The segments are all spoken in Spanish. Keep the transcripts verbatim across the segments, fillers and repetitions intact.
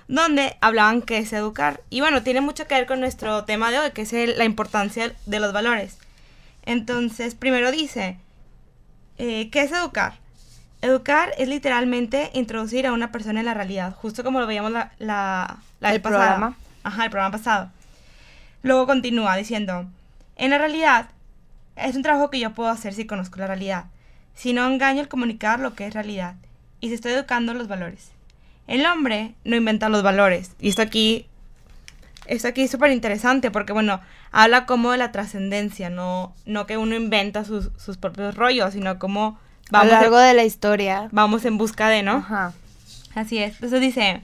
donde hablaban qué es educar. Y bueno, tiene mucho que ver con nuestro tema de hoy, que es el, la importancia de los valores. Entonces, primero dice, eh, ¿qué es educar? Educar es literalmente introducir a una persona en la realidad, justo como lo veíamos la, la, la el vez pasada. programa. Ajá, el programa pasado. Luego continúa diciendo, en la realidad es un trabajo que yo puedo hacer si conozco la realidad, si no engaño al comunicar lo que es realidad, y si estoy educando los valores. El hombre no inventa los valores, y esto aquí, esto aquí es súper interesante, porque bueno, habla como de la trascendencia, no, no que uno inventa sus, sus propios rollos, sino como vamos a lo largo en, de la historia. Vamos en busca de, ¿no? Ajá. Así es. Entonces dice,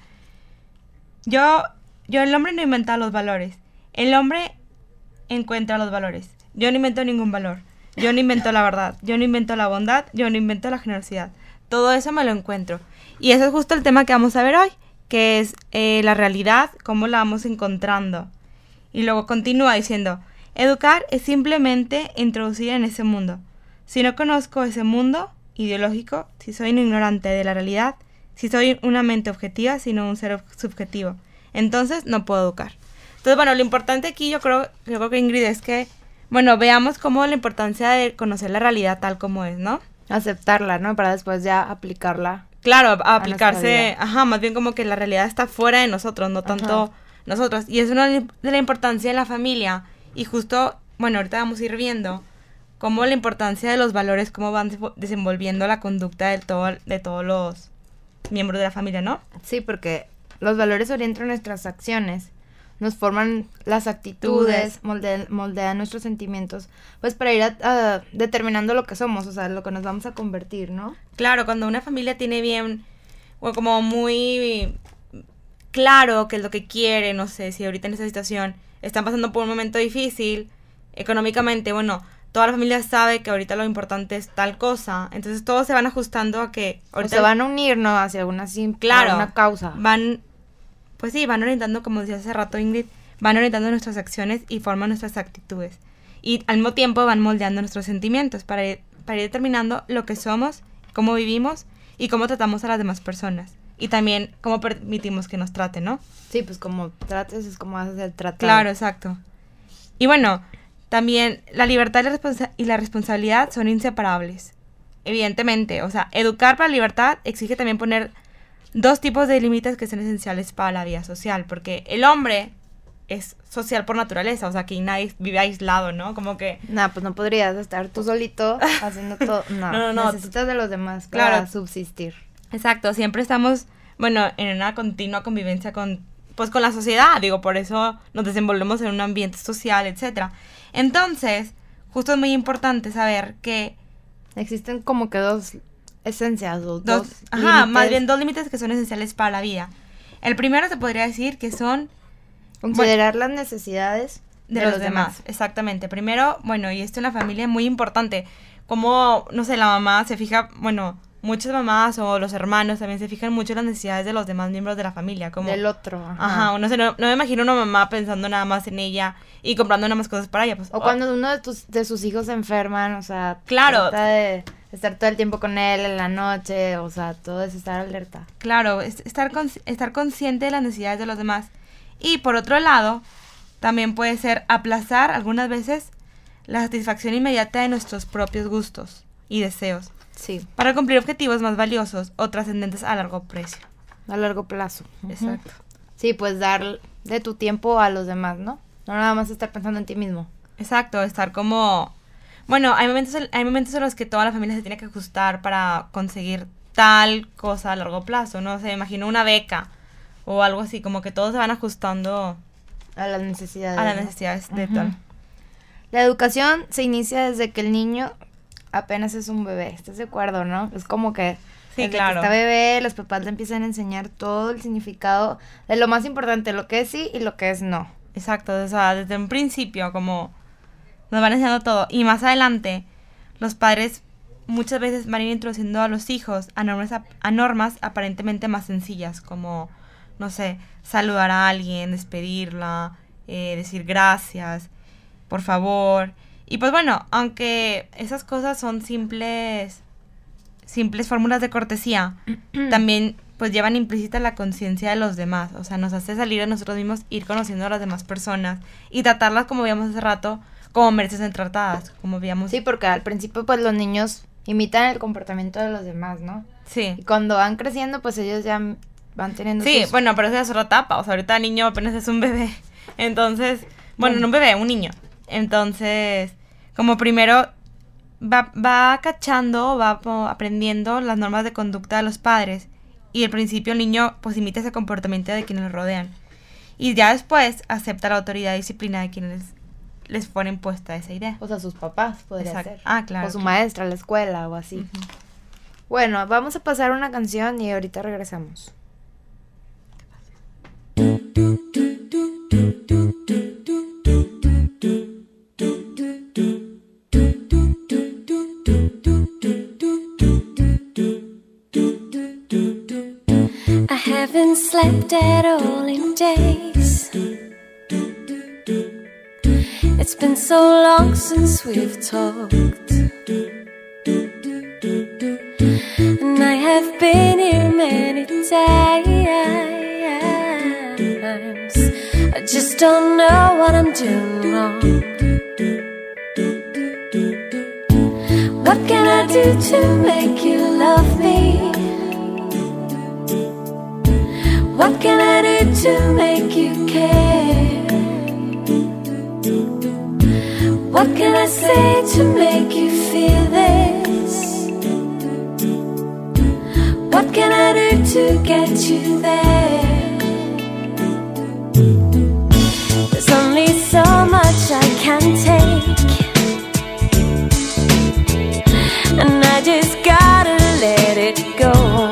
yo, yo el hombre no inventa los valores, el hombre encuentra los valores. Yo no invento ningún valor, yo no invento la verdad, yo no invento la bondad, yo no invento la generosidad. Todo eso me lo encuentro. Y eso es justo el tema que vamos a ver hoy, que es eh, la realidad, cómo la vamos encontrando. Y luego continúa diciendo, educar es simplemente introducir en ese mundo. Si no conozco ese mundo ideológico, si soy un ignorante de la realidad, si soy una mente objetiva, sino un ser subjetivo, entonces no puedo educar. Entonces, bueno, lo importante aquí yo creo, yo creo que Ingrid es que, bueno, veamos cómo la importancia de conocer la realidad tal como es, ¿no? Aceptarla, ¿no? Para después ya aplicarla. Claro, a aplicarse, ajá, más bien como que la realidad está fuera de nosotros, no tanto ajá. nosotros. Y es una de la importancia de la familia. Y justo, bueno, ahorita vamos a ir viendo cómo la importancia de los valores, cómo van desenvolviendo la conducta de, todo, de todos los miembros de la familia, ¿no? Sí, porque los valores orientan nuestras acciones, nos forman las actitudes, moldean, moldean nuestros sentimientos, pues para ir a, a, determinando lo que somos, o sea, lo que nos vamos a convertir, ¿no? Claro, cuando una familia tiene bien, o como muy claro qué es lo que quiere, no sé, si ahorita en esta situación están pasando por un momento difícil, económicamente, bueno, toda la familia sabe que ahorita lo importante es tal cosa, entonces todos se van ajustando a que ahorita o se van a unir, ¿no? Hacia alguna simple, claro, una causa. Van, pues sí, van orientando, como decía hace rato Ingrid, van orientando nuestras acciones y forman nuestras actitudes. Y al mismo tiempo van moldeando nuestros sentimientos para ir, para ir determinando lo que somos, cómo vivimos y cómo tratamos a las demás personas. Y también cómo permitimos que nos traten, ¿no? Sí, pues como trates es como vas a ser tratado. Claro, exacto. Y bueno, también la libertad y la, responsa- y la responsabilidad son inseparables. Evidentemente, o sea, educar para la libertad exige también poner dos tipos de límites que son esenciales para la vida social, porque el hombre es social por naturaleza, o sea, que nadie vive aislado, ¿no? Como que... No, pues no podrías estar tú solito haciendo todo, no, no, no, no, necesitas de los demás para claro, subsistir. Exacto, siempre estamos, bueno, en una continua convivencia con, pues con la sociedad, digo, por eso nos desenvolvemos en un ambiente social, etcétera. Entonces, justo es muy importante saber que... existen como que dos... esencias, dos, dos, dos ajá, límites. Más bien dos límites que son esenciales para la vida. El primero se podría decir que son... considerar bueno, las necesidades de, de los, los demás. demás. Exactamente. Primero, bueno, y esto en la familia es muy importante. Como, no sé, la mamá se fija, bueno, muchas mamás o los hermanos también se fijan mucho en las necesidades de los demás miembros de la familia. Como, del otro. Ajá, ajá no sé, no, no me imagino una mamá pensando nada más en ella y comprando nada más cosas para ella. Pues, o, o cuando uno de, tus, de sus hijos se enferman, o sea, claro, trata de estar todo el tiempo con él en la noche, o sea, todo es estar alerta. Claro, es estar, con, estar consciente de las necesidades de los demás. Y por otro lado, también puede ser aplazar algunas veces la satisfacción inmediata de nuestros propios gustos y deseos. Sí. Para cumplir objetivos más valiosos o trascendentes a largo precio. A largo plazo. Exacto. Sí, pues dar de tu tiempo a los demás, ¿no? No nada más estar pensando en ti mismo. Exacto, estar como... Bueno, hay momentos, hay momentos en los que toda la familia se tiene que ajustar para conseguir tal cosa a largo plazo, ¿no? Se imagino una beca o algo así, como que todos se van ajustando a las necesidades. A las necesidades, ¿no? de uh-huh. tal. La educación se inicia desde que el niño apenas es un bebé, ¿estás de acuerdo, no? Es como que sí, desde claro. que está bebé, los papás le empiezan a enseñar todo el significado de lo más importante, lo que es sí y lo que es no. Exacto, o sea, desde un principio como nos van enseñando todo. Y más adelante, los padres muchas veces van a ir introduciendo a los hijos a normas, a normas aparentemente más sencillas, como, no sé, saludar a alguien, despedirla, eh, decir gracias, por favor. Y pues bueno, aunque esas cosas son simples, simples fórmulas de cortesía, también pues llevan implícita la conciencia de los demás, o sea, nos hace salir de nosotros mismos, ir conociendo a las demás personas y tratarlas, como veíamos hace rato, como merecen ser tratadas, como veíamos. Sí, porque al principio pues los niños imitan el comportamiento de los demás, ¿no? Sí. Y cuando van creciendo pues ellos ya van teniendo Sí, sus... bueno, pero esa es otra etapa, o sea, ahorita el niño apenas es un bebé, entonces, bueno, Bueno. no un bebé, un niño, entonces, como primero va, va cachando, va como aprendiendo las normas de conducta de los padres, y al principio el niño pues imita ese comportamiento de quienes lo rodean, y ya después acepta la autoridad y disciplina de quienes les ponen puesta esa idea. O sea, sus papás podría Exacto. ser. Ah, claro. O su claro. maestra, la escuela o así. Ujú. Bueno, vamos a pasar una canción y ahorita regresamos. I haven't slept at all in days. It's been so long since we've talked, and I have been here many times. I just don't know what I'm doing wrong. What can I do to make you love me? What can I do to make you care? What can I say to make you feel this? What can I do to get you there? There's only so much I can take, and I just gotta let it go.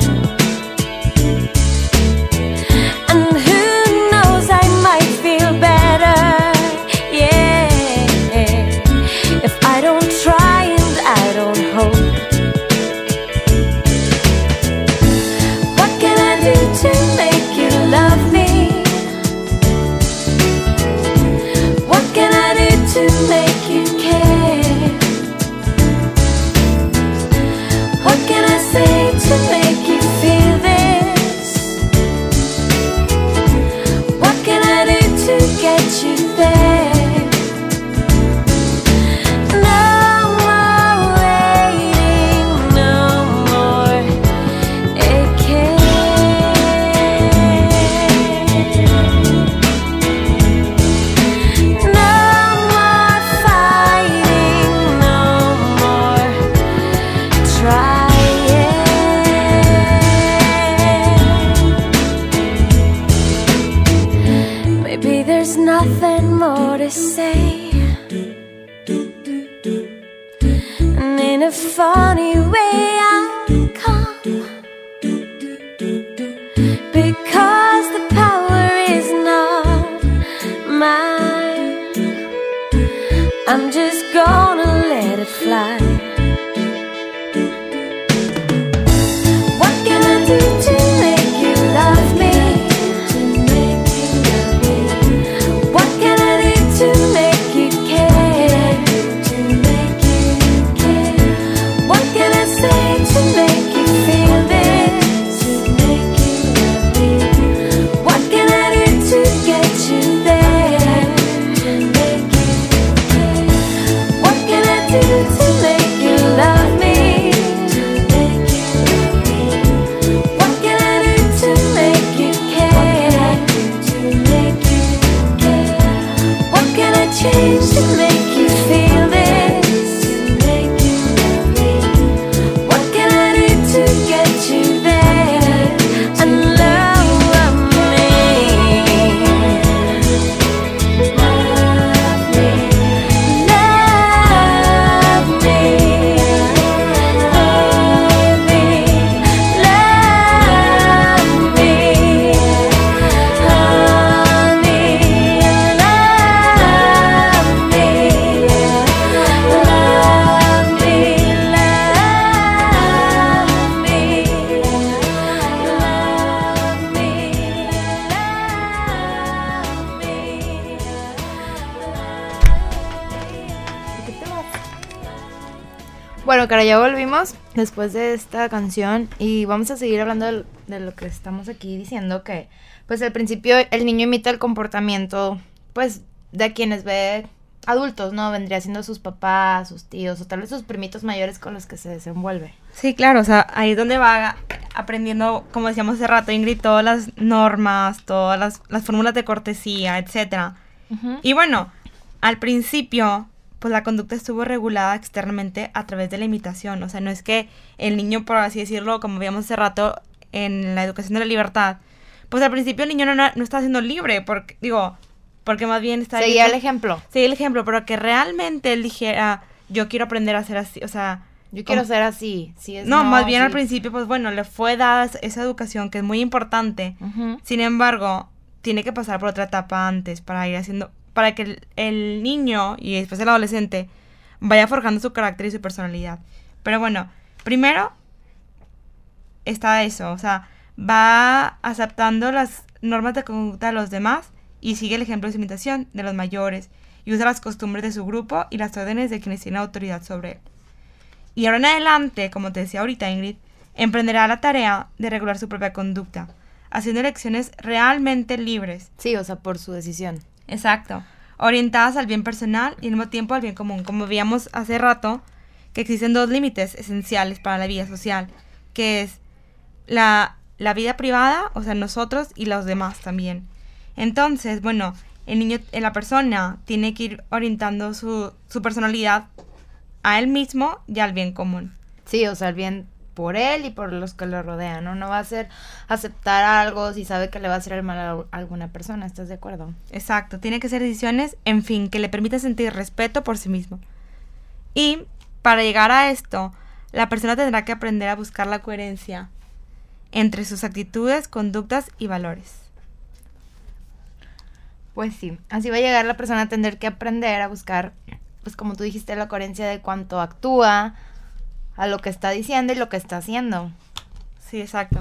Funny way I'll come, because the power is not mine. I'm just gonna let it fly. What can I do to make you love me? What can I do to make you care? What can I say Bueno, cara, ya volvimos después de esta canción y vamos a seguir hablando de, de lo que estamos aquí diciendo, que pues al principio el niño imita el comportamiento pues de quienes ve adultos, ¿no? Vendría siendo sus papás, sus tíos o tal vez sus primitos mayores con los que se desenvuelve. Sí, claro, o sea, ahí es donde va aprendiendo, como decíamos hace rato, Ingrid, todas las normas, todas las, las fórmulas de cortesía, etcétera. Uh-huh. Y bueno, al principio, pues la conducta estuvo regulada externamente a través de la imitación. O sea, no es que el niño, por así decirlo, como veíamos hace rato en la educación de la libertad, pues al principio el niño no, no está siendo libre, porque, digo, porque más bien está... Seguía el ejemplo. Seguía el ejemplo, pero que realmente él dijera, yo quiero aprender a ser así, o sea... Yo quiero como, ser así. Sí, es no, no, más bien sí. al principio, pues bueno, le fue dada esa educación que es muy importante. Uh-huh. Sin embargo, tiene que pasar por otra etapa antes para ir haciendo... para que el, el niño y después el adolescente vaya forjando su carácter y su personalidad. Pero bueno, primero está eso, o sea, va aceptando las normas de conducta de los demás y sigue el ejemplo de su imitación de los mayores y usa las costumbres de su grupo y las órdenes de quienes tienen autoridad sobre él. Y ahora en adelante, como te decía ahorita, Ingrid, emprenderá la tarea de regular su propia conducta, haciendo elecciones realmente libres. Sí, o sea, por su decisión. Exacto. Orientadas al bien personal y al mismo tiempo al bien común. Como veíamos hace rato, que existen dos límites esenciales para la vida social, que es la, la vida privada, o sea, nosotros y los demás también. Entonces, bueno, el niño, la persona tiene que ir orientando su, su personalidad a él mismo y al bien común. Sí, o sea, el bien por él y por los que lo rodean, ¿no? No va a ser aceptar algo si sabe que le va a hacer el mal a alguna persona, ¿estás de acuerdo? Exacto, tiene que ser decisiones, en fin, que le permita sentir respeto por sí mismo. Y para llegar a esto, la persona tendrá que aprender a buscar la coherencia entre sus actitudes, conductas y valores. Pues sí, así va a llegar la persona a tener que aprender a buscar, pues como tú dijiste, la coherencia de cuánto actúa, a lo que está diciendo y lo que está haciendo. Sí, exacto.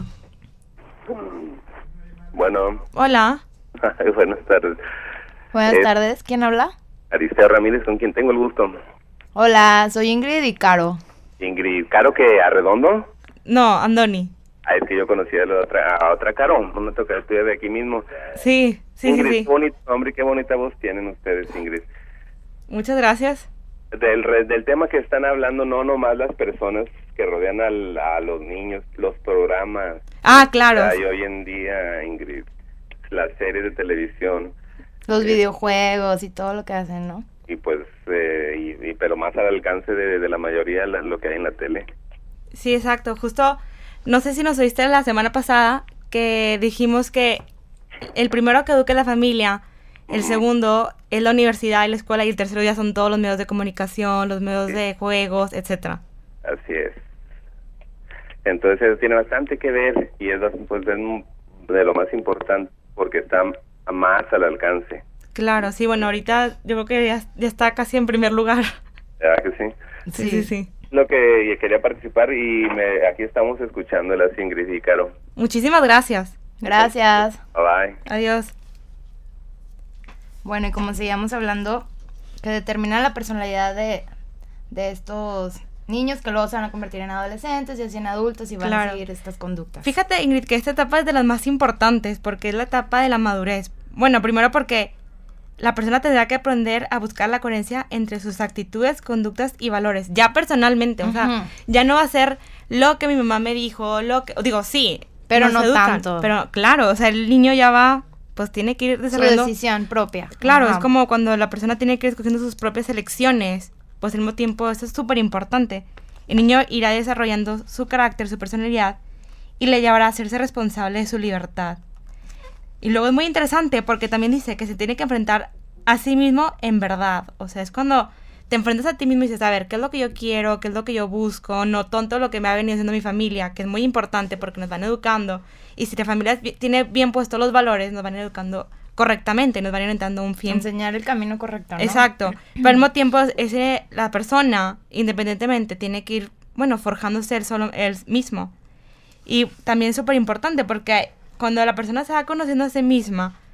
Bueno. Hola. Buenas tardes. Buenas eh, tardes, ¿quién habla? Aristeo Ramírez, con quien tengo el gusto. Hola, soy Ingrid y Caro. Ingrid, ¿Caro que Arredondo? No, Andoni. Ah, es que yo conocía a, la otra, a otra Caro, no me toca estudiar de aquí mismo. Sí, sí, Ingrid, sí, sí. Qué bonito nombre, qué bonita voz tienen ustedes, Ingrid. Muchas gracias. Del, del tema que están hablando, no nomás las personas que rodean al, a los niños, los programas. Ah, claro. Hay hoy en día, Ingrid, las series de televisión. Los eh, videojuegos y todo lo que hacen, ¿no? Y pues, eh, y, y, pero más al alcance de, de la mayoría la, lo que hay en la tele. Sí, exacto. Justo, no sé si nos oíste la semana pasada que dijimos que el primero que eduque la familia, el segundo es la universidad y la escuela, y el tercero ya son todos los medios de comunicación, los medios sí. de juegos, etcétera. Así es. Entonces eso tiene bastante que ver y es, pues, de lo más importante porque está más al alcance. Claro, sí, bueno, ahorita yo creo que ya, ya está casi en primer lugar. ¿Verdad que sí? Sí, sí, sí. Lo que quería participar y me, aquí estamos escuchando la Ingrid y Caro. Muchísimas gracias. Gracias. Bye. Adiós. Bueno, y como seguíamos hablando, que determina la personalidad de, de estos niños que luego se van a convertir en adolescentes y así en adultos y van Claro. a seguir estas conductas. Fíjate, Ingrid, que esta etapa es de las más importantes porque es la etapa de la madurez. Bueno, primero porque la persona tendrá que aprender a buscar la coherencia entre sus actitudes, conductas y valores. Ya personalmente, o sea, Ujú. ya no va a ser lo que mi mamá me dijo, lo que... Digo, sí. Pero nos no educan, tanto. Pero claro, o sea, el niño ya va, pues tiene que ir Su desarrollando... decisión propia. Claro, Ajá. es como cuando la persona tiene que ir escogiendo sus propias elecciones, pues al mismo tiempo eso es súper importante. El niño irá desarrollando su carácter, su personalidad, y le llevará a hacerse responsable de su libertad. Y luego es muy interesante porque también dice que se tiene que enfrentar a sí mismo en verdad. O sea, es cuando te enfrentas a ti mismo y dices, a ver, ¿qué es lo que yo quiero? ¿Qué es lo que yo busco? No tonto lo que me ha venido haciendo mi familia, que es muy importante porque nos van educando. Y si la familia tiene bien puestos los valores, nos van educando correctamente, nos van orientando a un fin. Enseñar el camino correcto, ¿no? Exacto. Pero al mismo tiempo, ese, la persona, independientemente, tiene que ir, bueno, forjándose él solo, él mismo. Y también es súper importante porque cuando la persona se va conociendo a sí misma,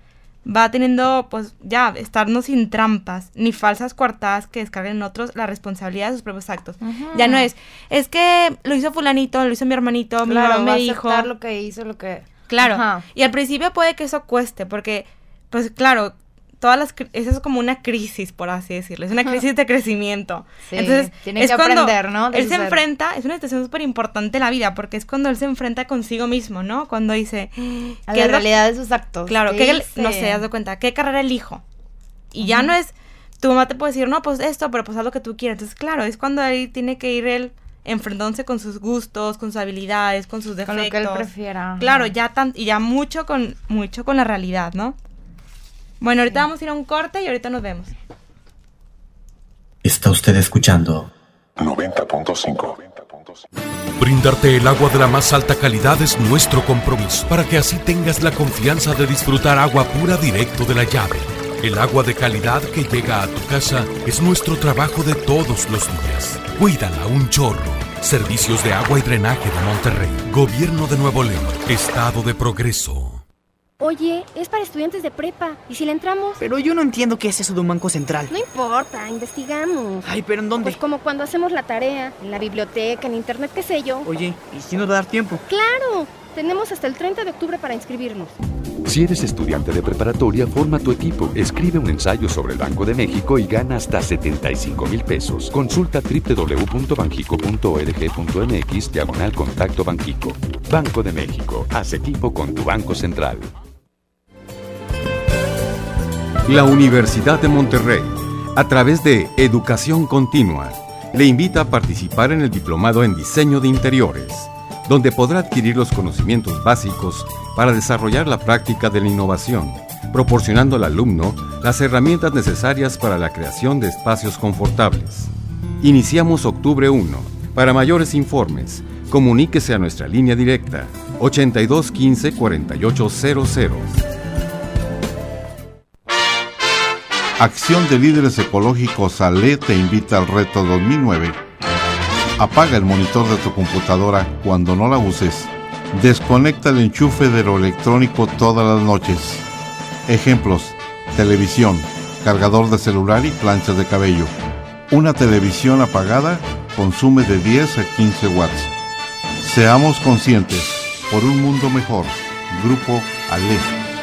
va teniendo, pues, ya, estarnos sin trampas, ni falsas coartadas que descarguen en otros la responsabilidad de sus propios actos. Ujú. Ya no es, es que lo hizo fulanito, lo hizo mi hermanito, mi Claro, mamá va a me dijo. aceptar lo que hizo, lo que... Claro, Ajá. y al principio puede que eso cueste, porque, pues, claro, todas las, cri- eso es como una crisis, por así decirlo, es una crisis de crecimiento. Sí, Entonces, tiene es que cuando aprender, ¿no? de él su se ser. enfrenta, es una situación súper importante en la vida, porque es cuando él se enfrenta consigo mismo, ¿no? Cuando dice, A ¿qué la es lo- realidad de sus actos. Claro, ¿qué que hice? no sé, haz de cuenta, ¿qué carrera elijo? Y ya no es, tu mamá te puede decir, no, pues esto, pero pues haz lo que tú quieras. Entonces, claro, es cuando ahí tiene que ir él enfrentándose con sus gustos, con sus habilidades, con sus defectos. Con lo que él prefiera. ajá. Claro, ya tan, y ya mucho con, mucho con la realidad, ¿no? Bueno, ahorita vamos a ir a un corte y ahorita nos vemos. Está usted escuchando noventa punto cinco. Brindarte el agua de la más alta calidad es nuestro compromiso, para que así tengas la confianza de disfrutar agua pura directo de la llave. El agua de calidad que llega a tu casa es nuestro trabajo de todos los días. Cuídala un chorro. Servicios de agua y drenaje de Monterrey. Gobierno de Nuevo León. Estado de Progreso. Oye, es para estudiantes de prepa. ¿Y si le entramos? Pero yo no entiendo qué es eso de un banco central. No importa, investigamos. Ay, ¿pero en dónde? Pues como cuando hacemos la tarea, en la biblioteca, en internet, qué sé yo. Oye, ¿y si nos va a dar tiempo? ¡Claro! Tenemos hasta el treinta de octubre para inscribirnos. Si eres estudiante de preparatoria, forma tu equipo, escribe un ensayo sobre el Banco de México y gana hasta setenta y cinco mil pesos. Consulta doble u doble u doble u punto banjico punto org punto m x diagonal contacto Banjico. Banco de México, haz equipo con tu Banco Central. La Universidad de Monterrey, a través de Educación Continua, le invita a participar en el Diplomado en Diseño de Interiores, donde podrá adquirir los conocimientos básicos para desarrollar la práctica de la innovación, proporcionando al alumno las herramientas necesarias para la creación de espacios confortables. Iniciamos octubre primero. Para mayores informes, comuníquese a nuestra línea directa ochenta y dos quince cuarenta y ocho cero cero. Acción de Líderes Ecológicos A L E te invita al reto dos mil nueve. Apaga el monitor de tu computadora cuando no la uses. Desconecta el enchufe de lo electrónico todas las noches. Ejemplos: televisión, cargador de celular y planchas de cabello. Una televisión apagada consume de diez a quince watts. Seamos conscientes por un mundo mejor. Grupo A L E.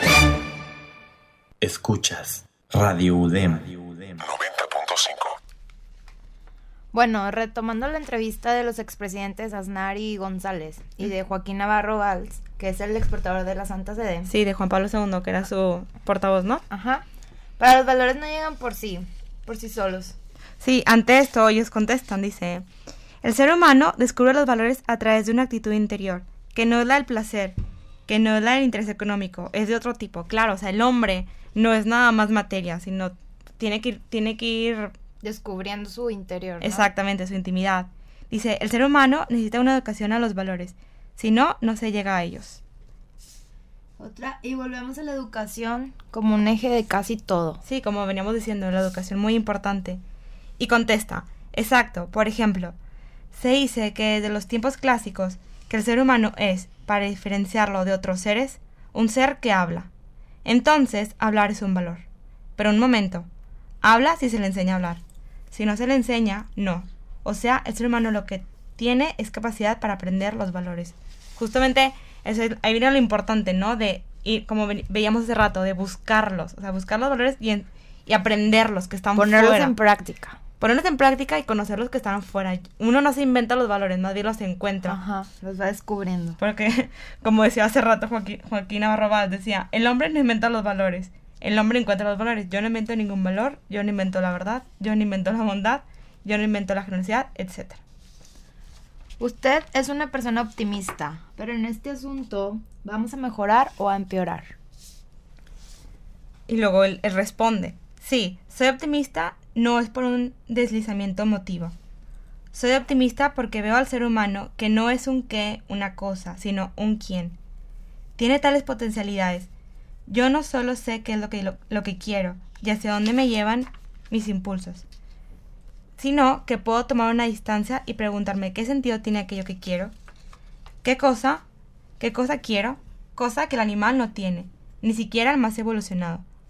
Escuchas Radio U D E M. noventa punto cinco. Bueno, retomando la entrevista de los expresidentes Aznar y González y de Joaquín Navarro Valls, que es el exportador de la Santa Sede. Sí, de Juan Pablo segundo, que era su portavoz, ¿no? Ajá. Para los valores no llegan por sí, por sí solos. Sí, ante esto ellos contestan, dice, el ser humano descubre los valores a través de una actitud interior, que no es la del placer, que no es la del interés económico, es de otro tipo. Claro, o sea, el hombre no es nada más materia, sino tiene que ir, tiene que ir descubriendo su interior, ¿no? Exactamente, su intimidad. Dice, el ser humano necesita una educación a los valores, si no, no se llega a ellos. Otra, y volvemos a la educación como un eje de casi todo. Sí, como veníamos diciendo, la educación muy importante. Y contesta, exacto, por ejemplo, se dice que desde los tiempos clásicos, que el ser humano es, para diferenciarlo de otros seres, un ser que habla. Entonces, hablar es un valor. Pero un momento, habla si se le enseña a hablar. Si no se le enseña, no. O sea, el ser humano lo que tiene es capacidad para aprender los valores. Justamente, eso es, ahí viene lo importante, ¿no? De ir, como ve, veíamos hace rato, de buscarlos. O sea, buscar los valores y, en, y aprenderlos que están Ponerlos fuera. en práctica. Ponerlos en práctica y conocer los que están fuera. Uno no se inventa los valores, más bien los encuentra. Ajá, los va descubriendo. Porque, como decía hace rato Joaquín, Joaquín Navarro Valls, decía, el hombre no inventa los valores, el hombre encuentra los valores. Yo no invento ningún valor, yo no invento la verdad, yo no invento la bondad, yo no invento la generosidad, etcétera. Usted es una persona optimista, pero en este asunto, ¿vamos a mejorar o a empeorar? Y luego él, él responde, sí, soy optimista, no es por un deslizamiento emotivo. Soy optimista porque veo al ser humano que no es un qué, una cosa, sino un quién. Tiene tales potencialidades. Yo no solo sé qué es lo que, lo, lo que quiero y hacia dónde me llevan mis impulsos, sino que puedo tomar una distancia y preguntarme qué sentido tiene aquello que quiero, qué cosa, qué cosa quiero, cosa que el animal no tiene, ni siquiera el más evolucionado.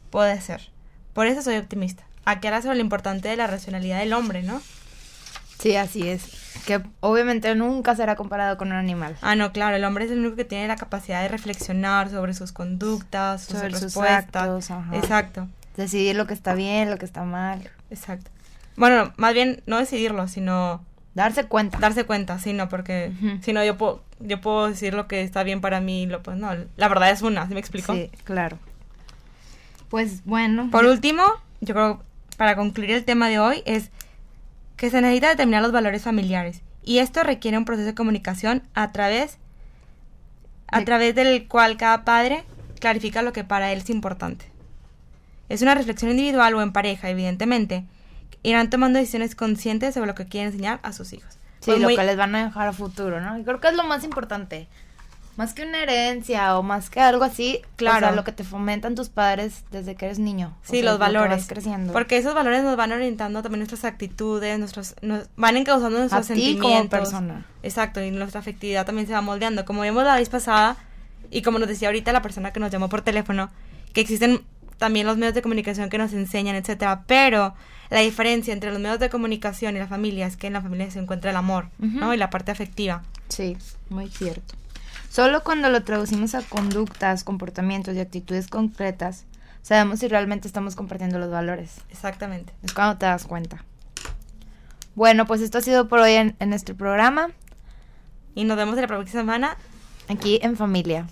puede ser. Por eso soy optimista. Aquí habla sobre lo importante de la racionalidad del hombre, ¿no? Sí, así es. Que obviamente nunca será comparado con un animal. Ah, no, claro, el hombre es el único que tiene la capacidad de reflexionar sobre sus conductas, sus sobre respuestas. sus actos, ajá. Exacto. Decidir lo que está bien, lo que está mal. Exacto. Bueno, más bien no decidirlo, sino... Darse cuenta. Darse cuenta, sí, no, porque Uh-huh. si no yo puedo, yo puedo decir lo que está bien para mí, lo pues no, la verdad es una, ¿sí me explico? Sí, claro. Pues bueno. Por último, yo creo, para concluir el tema de hoy, es que se necesita determinar los valores familiares. Y esto requiere un proceso de comunicación a través, a de... través del cual cada padre clarifica lo que para él es importante. Es una reflexión individual o en pareja, evidentemente. Irán tomando decisiones conscientes sobre lo que quieren enseñar a sus hijos. Sí, pues lo muy... que les van a dejar a futuro, ¿no? Y creo que es lo más importante. Más que una herencia o más que algo así, claro, o sea, lo que te fomentan tus padres desde que eres niño. Sí, o sea, los valores. Vas creciendo. Porque esos valores nos van orientando también nuestras actitudes, nuestros, nos van encauzando nuestros a ti sentimientos. como persona. Exacto, y nuestra afectividad también se va moldeando. Como vimos la vez pasada, y como nos decía ahorita la persona que nos llamó por teléfono, que existen también los medios de comunicación que nos enseñan, etcétera, pero la diferencia entre los medios de comunicación y la familia es que en la familia se encuentra el amor, uh-huh. ¿no? Y la parte afectiva. Sí, muy cierto. Solo cuando lo traducimos a conductas, comportamientos y actitudes concretas, sabemos si realmente estamos compartiendo los valores. Exactamente. Es cuando te das cuenta. Bueno, pues esto ha sido por hoy en, en nuestro programa. Y nos vemos en la próxima semana. Aquí en familia.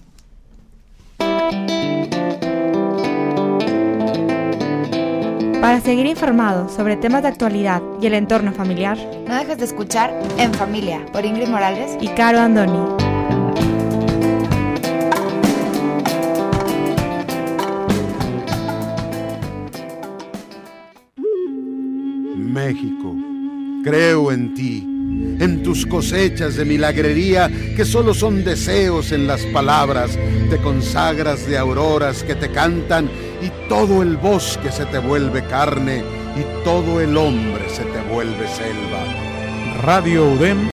Para seguir informado sobre temas de actualidad y el entorno familiar, no dejes de escuchar En Familia por Ingrid Morales y Caro Andoni. México, creo en ti, en tus cosechas de milagrería que solo son deseos en las palabras, te consagras de auroras que te cantan y todo el bosque se te vuelve carne y todo el hombre se te vuelve selva. Radio U D E M